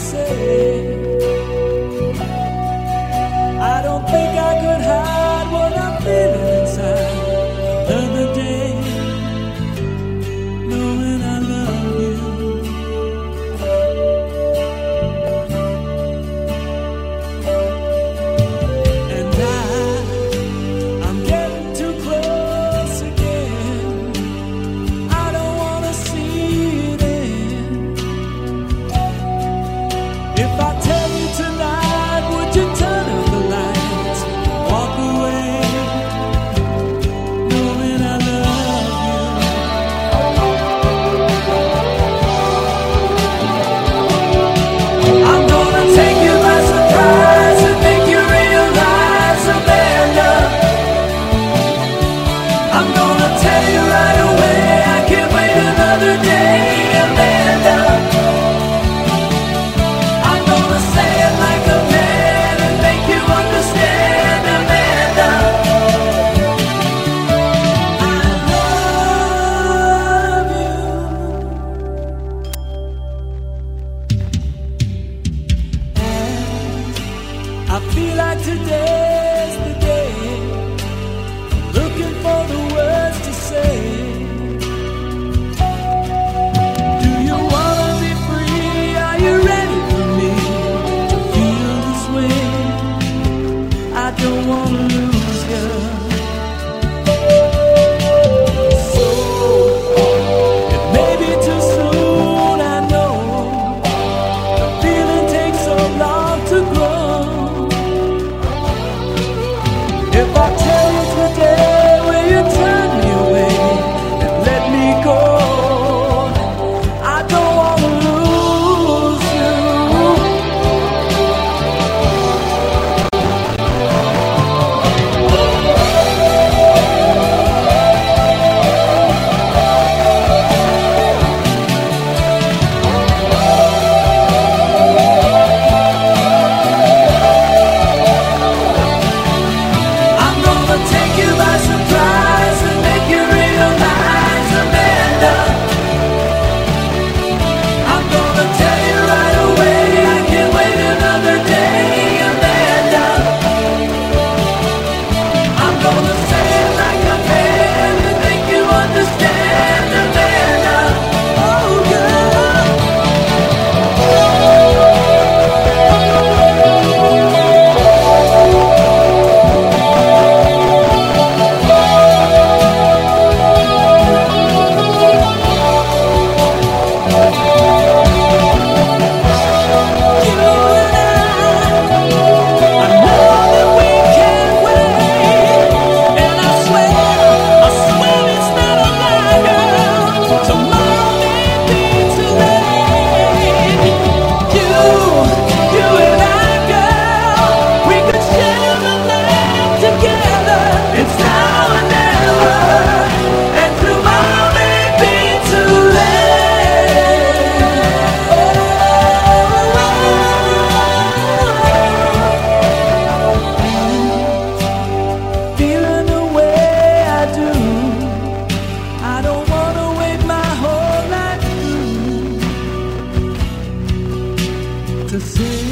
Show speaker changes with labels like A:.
A: say. I don't think I could hide what I'm feeling inside. Another day, knowing I love you. And I'm getting too close again. I don't wanna see it end. If I tell you tonight, would you turn on the lights, walk away, knowing I love you? I'm gonna take you by surprise and make you realize, Amanda. I'm gonna tell you right away, I can't wait another day, Amanda. I'm gonna say it like a man and make you understand, Amanda. I love you. And I feel like today's the day, looking for the words to say. Do you wanna be free? Are you ready for me to feel this way? I don't wanna lose you. So it may be too soon, I know. The feeling takes so long to grow. If I tell you today, will you turn me away and let me go? I don't wanna lose you. I'm gonna take you by surprise and make you realize, Amanda. I'm gonna tell you right away, I can't wait another day, Amanda. I'm gonna say it like a man and make you understand, Amanda. Oh, girl. You and I know that we can't wait, and I swear it's not a lie, girl. Tomorrow may be too late. You and I, girl, we could share a life together. It's now or never, and tomorrow may be too late. Feeling the way I do, I don't wanna wait my whole life through to say